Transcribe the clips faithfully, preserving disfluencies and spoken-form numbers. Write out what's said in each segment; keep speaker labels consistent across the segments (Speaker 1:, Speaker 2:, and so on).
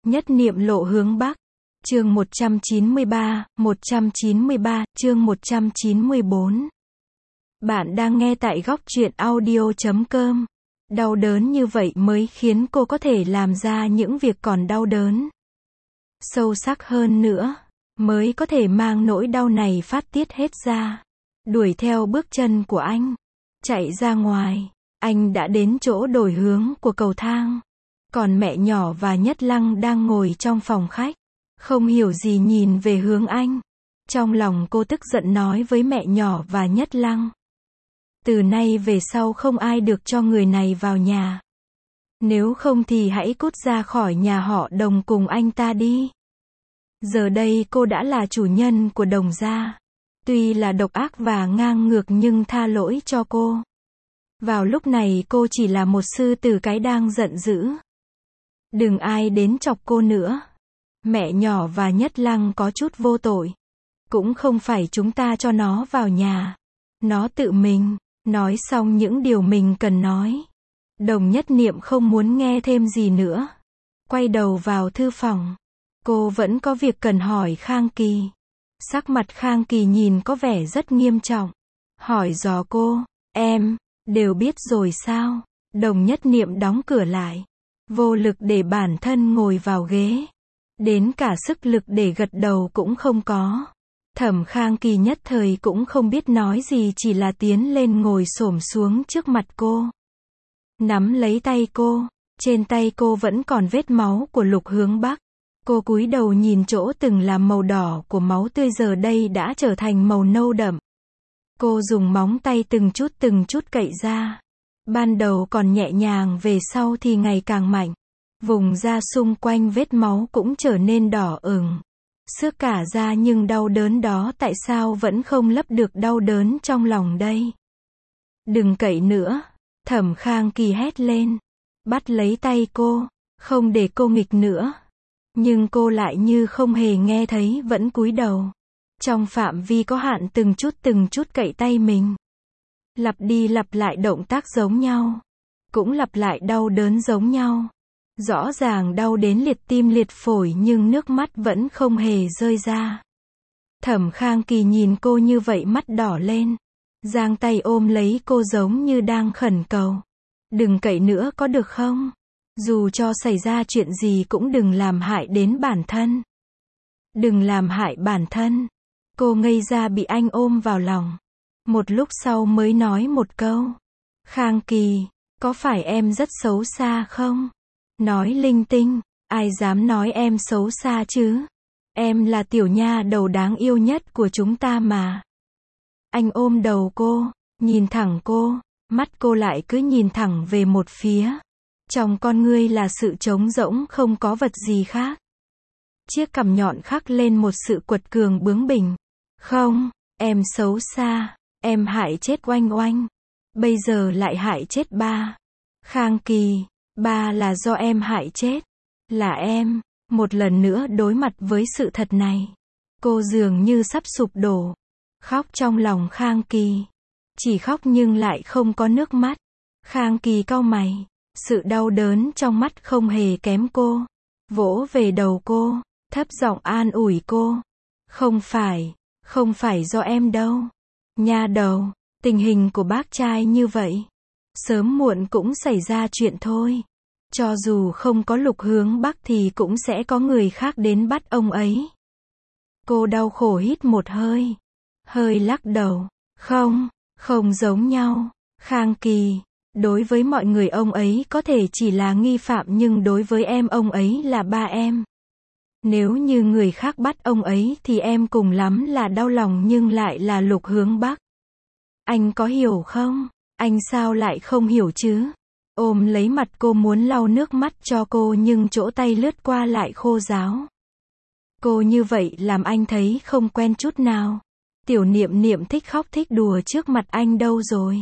Speaker 1: Nhất niệm lộ hướng Bắc. Chương một trăm chín mươi ba, một trăm chín mươi ba, chương một trăm chín mươi bốn. Bạn đang nghe tại góc truyện audio chấm com. Đau đớn như vậy mới khiến cô có thể làm ra những việc còn đau đớn sâu sắc hơn nữa, mới có thể mang nỗi đau này phát tiết hết ra. Đuổi theo bước chân của anh, chạy ra ngoài, anh đã đến chỗ đổi hướng của cầu thang. Còn mẹ nhỏ và Nhất Lăng đang ngồi trong phòng khách, không hiểu gì nhìn về hướng anh. Trong lòng cô tức giận nói với mẹ nhỏ và Nhất Lăng. Từ nay về sau không ai được cho người này vào nhà. Nếu không thì hãy cút ra khỏi nhà họ Đồng cùng anh ta đi. Giờ đây cô đã là chủ nhân của Đồng gia. Tuy là độc ác và ngang ngược nhưng tha lỗi cho cô. Vào lúc này cô chỉ là một sư tử cái đang giận dữ. Đừng ai đến chọc cô nữa. Mẹ nhỏ và Nhất Lăng có chút vô tội. Cũng không phải chúng ta cho nó vào nhà. Nó tự mình. Nói xong những điều mình cần nói. Đồng Nhất Niệm không muốn nghe thêm gì nữa. Quay đầu vào thư phòng. Cô vẫn có việc cần hỏi Khang Kỳ. Sắc mặt Khang Kỳ nhìn có vẻ rất nghiêm trọng. Hỏi dò cô, em, đều biết rồi sao? Đồng Nhất Niệm đóng cửa lại. Vô lực để bản thân ngồi vào ghế. Đến cả sức lực để gật đầu cũng không có. Thẩm Khang Kỳ nhất thời cũng không biết nói gì, chỉ là tiến lên ngồi xổm xuống trước mặt cô. Nắm lấy tay cô. Trên tay cô vẫn còn vết máu của Lục Hướng Bắc. Cô cúi đầu nhìn chỗ từng là màu đỏ của máu tươi giờ đây đã trở thành màu nâu đậm. Cô dùng móng tay từng chút từng chút cậy ra. Ban đầu còn nhẹ nhàng, về sau thì ngày càng mạnh. Vùng da xung quanh vết máu cũng trở nên đỏ ửng. Xước cả da, nhưng đau đớn đó tại sao vẫn không lấp được đau đớn trong lòng đây? Đừng cậy nữa. Thẩm Khang Kỳ hét lên. Bắt lấy tay cô. Không để cô nghịch nữa. Nhưng cô lại như không hề nghe thấy, vẫn cúi đầu. Trong phạm vi có hạn từng chút từng chút cậy tay mình. Lặp đi lặp lại động tác giống nhau. Cũng lặp lại đau đớn giống nhau. Rõ ràng đau đến liệt tim liệt phổi nhưng nước mắt vẫn không hề rơi ra. Thẩm Khang Kỳ nhìn cô như vậy mắt đỏ lên. Giang tay ôm lấy cô giống như đang khẩn cầu. Đừng cậy nữa có được không? Dù cho xảy ra chuyện gì cũng đừng làm hại đến bản thân. Đừng làm hại bản thân. Cô ngây ra bị anh ôm vào lòng. Một lúc sau mới nói một câu. Khang Kỳ, có phải em rất xấu xa không? Nói linh tinh, ai dám nói em xấu xa chứ? Em là tiểu nha đầu đáng yêu nhất của chúng ta mà. Anh ôm đầu cô, nhìn thẳng cô, mắt cô lại cứ nhìn thẳng về một phía. Trong con ngươi là sự trống rỗng, không có vật gì khác. Chiếc cằm nhọn khắc lên một sự quật cường bướng bỉnh. Không, em xấu xa, em hại chết Oanh Oanh. Bây giờ lại hại chết ba. Khang Kỳ, ba là do em hại chết. Là em. Một lần nữa đối mặt với sự thật này. Cô dường như sắp sụp đổ. Khóc trong lòng Khang Kỳ. Chỉ khóc nhưng lại không có nước mắt. Khang Kỳ cau mày. Sự đau đớn trong mắt không hề kém cô. Vỗ về đầu cô. Thấp giọng an ủi cô. Không phải. Không phải do em đâu. Nha đầu. Tình hình của bác trai như vậy. Sớm muộn cũng xảy ra chuyện thôi. Cho dù không có Lục Hướng Bắc thì cũng sẽ có người khác đến bắt ông ấy. Cô đau khổ hít một hơi. Hơi lắc đầu. Không, không giống nhau. Khang Kỳ, đối với mọi người ông ấy có thể chỉ là nghi phạm nhưng đối với em ông ấy là ba em. Nếu như người khác bắt ông ấy thì em cùng lắm là đau lòng nhưng lại là Lục Hướng Bắc. Anh có hiểu không? Anh sao lại không hiểu chứ? Ôm lấy mặt cô muốn lau nước mắt cho cô nhưng chỗ tay lướt qua lại khô ráo. Cô như vậy làm anh thấy không quen chút nào. Tiểu Niệm Niệm thích khóc thích đùa trước mặt anh đâu rồi.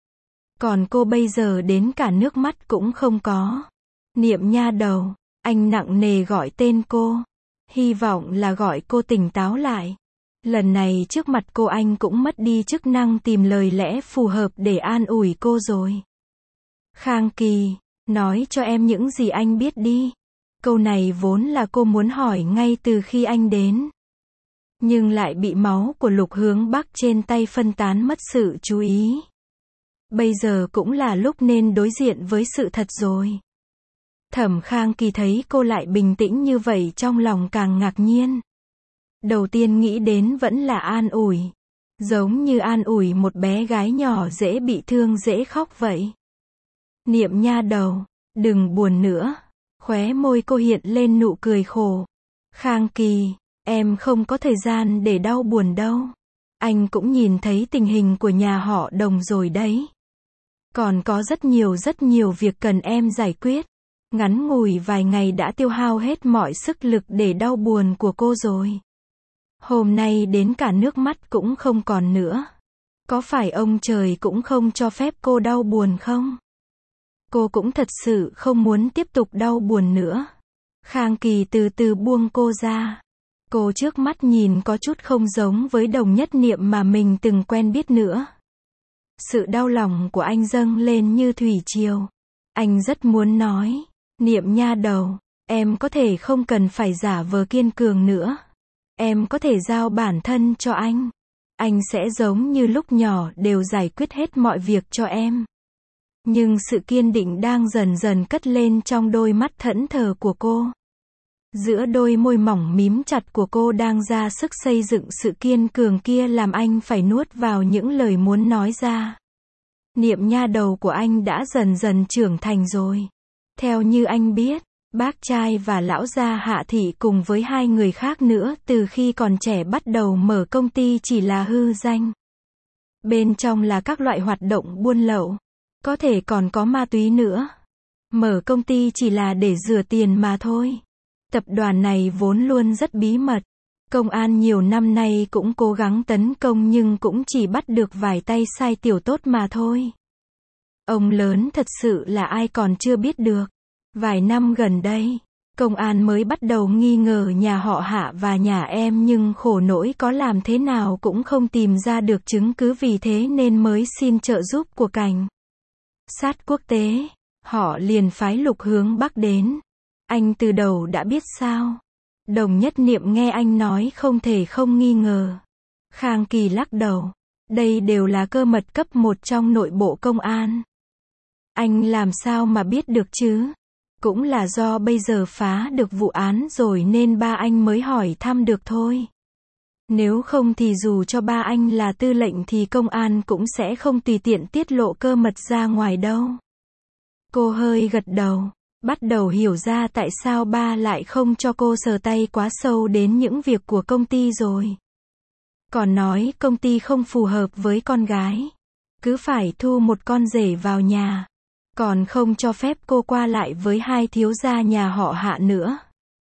Speaker 1: Còn cô bây giờ đến cả nước mắt cũng không có. Niệm nha đầu, anh nặng nề gọi tên cô. Hy vọng là gọi cô tỉnh táo lại. Lần này trước mặt cô anh cũng mất đi chức năng tìm lời lẽ phù hợp để an ủi cô rồi. Khang Kỳ, nói cho em những gì anh biết đi. Câu này vốn là cô muốn hỏi ngay từ khi anh đến. Nhưng lại bị máu của Lục Hướng Bắc trên tay phân tán mất sự chú ý. Bây giờ cũng là lúc nên đối diện với sự thật rồi. Thẩm Khang Kỳ thấy cô lại bình tĩnh như vậy trong lòng càng ngạc nhiên. Đầu tiên nghĩ đến vẫn là an ủi. Giống như an ủi một bé gái nhỏ dễ bị thương dễ khóc vậy. Niệm nha đầu, đừng buồn nữa. Khóe môi cô hiện lên nụ cười khổ. Khang Kỳ, em không có thời gian để đau buồn đâu. Anh cũng nhìn thấy tình hình của nhà họ Đồng rồi đấy. Còn có rất nhiều rất nhiều việc cần em giải quyết. Ngắn ngủi vài ngày đã tiêu hao hết mọi sức lực để đau buồn của cô rồi. Hôm nay đến cả nước mắt cũng không còn nữa. Có phải ông trời cũng không cho phép cô đau buồn không? Cô cũng thật sự không muốn tiếp tục đau buồn nữa. Khang Kỳ từ từ buông cô ra. Cô trước mắt nhìn có chút không giống với Đồng Nhất Niệm mà mình từng quen biết nữa. Sự đau lòng của anh dâng lên như thủy triều. Anh rất muốn nói, Niệm nha đầu, em có thể không cần phải giả vờ kiên cường nữa. Em có thể giao bản thân cho anh. Anh sẽ giống như lúc nhỏ đều giải quyết hết mọi việc cho em. Nhưng sự kiên định đang dần dần cất lên trong đôi mắt thẫn thờ của cô. Giữa đôi môi mỏng mím chặt của cô đang ra sức xây dựng sự kiên cường kia làm anh phải nuốt vào những lời muốn nói ra. Niệm nha đầu của anh đã dần dần trưởng thành rồi. Theo như anh biết, bác trai và lão gia Hạ Thị cùng với hai người khác nữa từ khi còn trẻ bắt đầu mở công ty chỉ là hư danh. Bên trong là các loại hoạt động buôn lậu. Có thể còn có ma túy nữa. Mở công ty chỉ là để rửa tiền mà thôi. Tập đoàn này vốn luôn rất bí mật. Công an nhiều năm nay cũng cố gắng tấn công nhưng cũng chỉ bắt được vài tay sai tiểu tốt mà thôi. Ông lớn thật sự là ai còn chưa biết được. Vài năm gần đây, công an mới bắt đầu nghi ngờ nhà họ Hạ và nhà em nhưng khổ nỗi có làm thế nào cũng không tìm ra được chứng cứ, vì thế nên mới xin trợ giúp của cảnh sát quốc tế. Họ liền phái Lục Hướng Bắc đến. Anh từ đầu đã biết sao? Đồng Nhất Niệm nghe anh nói không thể không nghi ngờ. Khang Kỳ lắc đầu. Đây đều là cơ mật cấp một trong nội bộ công an. Anh làm sao mà biết được chứ? Cũng là do bây giờ phá được vụ án rồi nên ba anh mới hỏi thăm được thôi. Nếu không thì dù cho ba anh là tư lệnh thì công an cũng sẽ không tùy tiện tiết lộ cơ mật ra ngoài đâu. Cô hơi gật đầu, bắt đầu hiểu ra tại sao ba lại không cho cô sờ tay quá sâu đến những việc của công ty rồi. Còn nói công ty không phù hợp với con gái. Cứ phải thu một con rể vào nhà. Còn không cho phép cô qua lại với hai thiếu gia nhà họ Hạ nữa.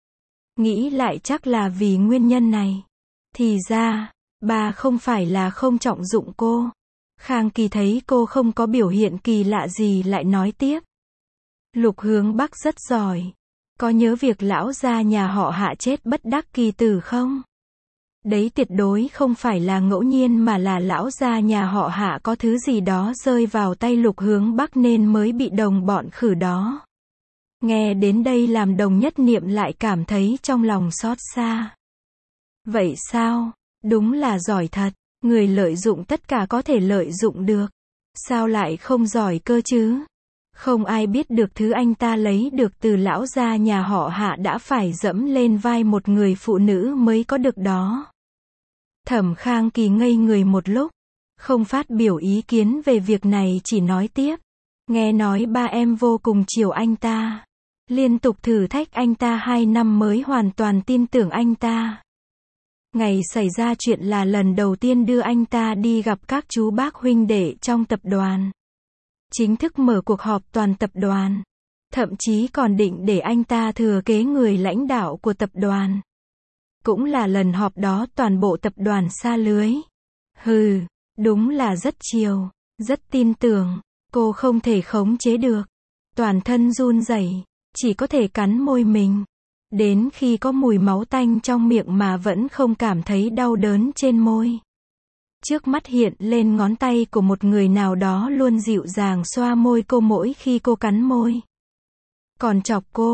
Speaker 1: Nghĩ lại chắc là vì nguyên nhân này. Thì ra, bà không phải là không trọng dụng cô. Khang Kỳ thấy cô không có biểu hiện kỳ lạ gì lại nói tiếp. Lục Hướng Bắc rất giỏi. Có nhớ việc lão gia nhà họ Hạ chết bất đắc kỳ tử không? Đấy tuyệt đối không phải là ngẫu nhiên mà là lão gia nhà họ Hạ có thứ gì đó rơi vào tay Lục Hướng Bắc nên mới bị đồng bọn khử đó. Nghe đến đây làm Đồng Nhất Niệm lại cảm thấy trong lòng xót xa. Vậy sao? Đúng là giỏi thật. Người lợi dụng tất cả có thể lợi dụng được. Sao lại không giỏi cơ chứ? Không ai biết được thứ anh ta lấy được từ lão gia nhà họ Hạ đã phải dẫm lên vai một người phụ nữ mới có được đó. Thẩm Khang Kỳ ngây người một lúc, không phát biểu ý kiến về việc này, chỉ nói tiếp. Nghe nói ba em vô cùng chiều anh ta. Liên tục thử thách anh ta hai năm mới hoàn toàn tin tưởng anh ta. Ngày xảy ra chuyện là lần đầu tiên đưa anh ta đi gặp các chú bác huynh đệ trong tập đoàn. Chính thức mở cuộc họp toàn tập đoàn. Thậm chí còn định để anh ta thừa kế người lãnh đạo của tập đoàn. Cũng là lần họp đó toàn bộ tập đoàn sa lưới. Hừ, đúng là rất chiều, rất tin tưởng. Cô không thể khống chế được. Toàn thân run rẩy, chỉ có thể cắn môi mình. Đến khi có mùi máu tanh trong miệng mà vẫn không cảm thấy đau đớn trên môi. Trước mắt hiện lên ngón tay của một người nào đó luôn dịu dàng xoa môi cô mỗi khi cô cắn môi. Còn chọc cô,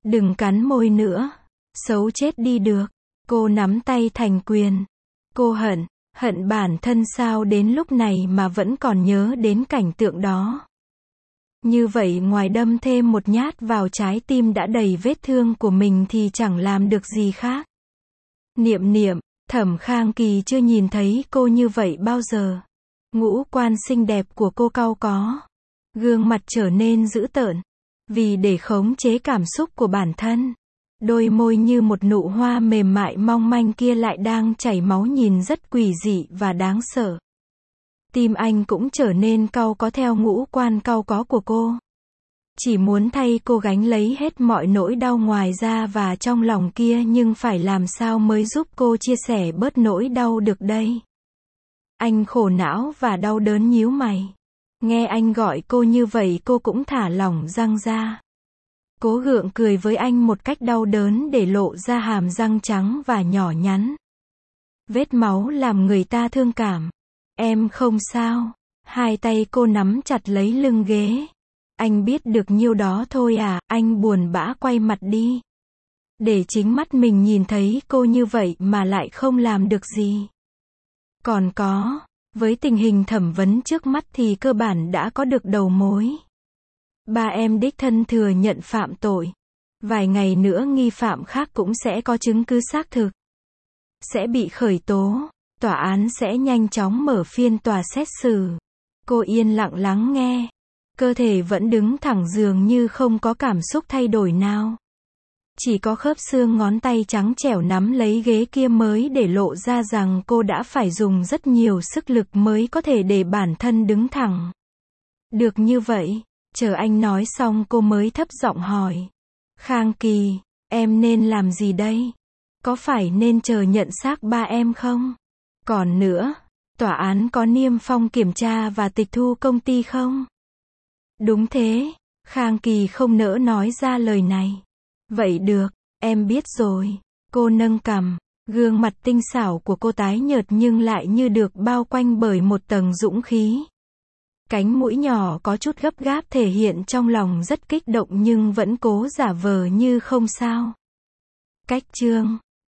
Speaker 1: Đừng cắn môi nữa. Xấu chết đi được. Cô nắm tay thành quyền. Cô hận, hận bản thân sao đến lúc này mà vẫn còn nhớ đến cảnh tượng đó. Như vậy ngoài đâm thêm một nhát vào trái tim đã đầy vết thương của mình thì chẳng làm được gì khác. Niệm niệm, Thẩm Khang Kỳ chưa nhìn thấy cô như vậy bao giờ. Ngũ quan xinh đẹp của cô cau có. Gương mặt trở nên dữ tợn. Vì để khống chế cảm xúc của bản thân. Đôi môi như một nụ hoa mềm mại mong manh kia lại đang chảy máu nhìn rất quỷ dị và đáng sợ. Tim anh cũng trở nên cau có theo ngũ quan cau có của cô. Chỉ muốn thay cô gánh lấy hết mọi nỗi đau ngoài da và trong lòng kia nhưng phải làm sao mới giúp cô chia sẻ bớt nỗi đau được đây. Anh khổ não và đau đớn nhíu mày. Nghe anh gọi cô như vậy cô cũng thả lỏng răng ra. Cố gượng cười với anh một cách đau đớn để lộ ra hàm răng trắng và nhỏ nhắn. Vết máu làm người ta thương cảm. Em không sao. Hai tay cô nắm chặt lấy lưng ghế. Anh biết được nhiêu đó thôi à, anh buồn bã quay mặt đi. Để chính mắt mình nhìn thấy cô như vậy mà lại không làm được gì. Còn có, với tình hình thẩm vấn trước mắt thì cơ bản đã có được đầu mối. Ba em đích thân thừa nhận phạm tội. Vài ngày nữa nghi phạm khác cũng sẽ có chứng cứ xác thực. Sẽ bị khởi tố. Tòa án sẽ nhanh chóng mở phiên tòa xét xử. Cô yên lặng lắng nghe. Cơ thể vẫn đứng thẳng dường như không có cảm xúc thay đổi nào. Chỉ có khớp xương ngón tay trắng trẻo nắm lấy ghế kia mới để lộ ra rằng cô đã phải dùng rất nhiều sức lực mới có thể để bản thân đứng thẳng. Được như vậy, chờ anh nói xong cô mới thấp giọng hỏi. Khang Kỳ, em nên làm gì đây? Có phải nên chờ nhận xác ba em không? Còn nữa, tòa án có niêm phong kiểm tra và tịch thu công ty không? Đúng thế, Khang Kỳ không nỡ nói ra lời này. Vậy được, em biết rồi. Cô nâng cằm, gương mặt tinh xảo của cô tái nhợt nhưng lại như được bao quanh bởi một tầng dũng khí. Cánh mũi nhỏ có chút gấp gáp thể hiện trong lòng rất kích động nhưng vẫn cố giả vờ như không sao. Cách chương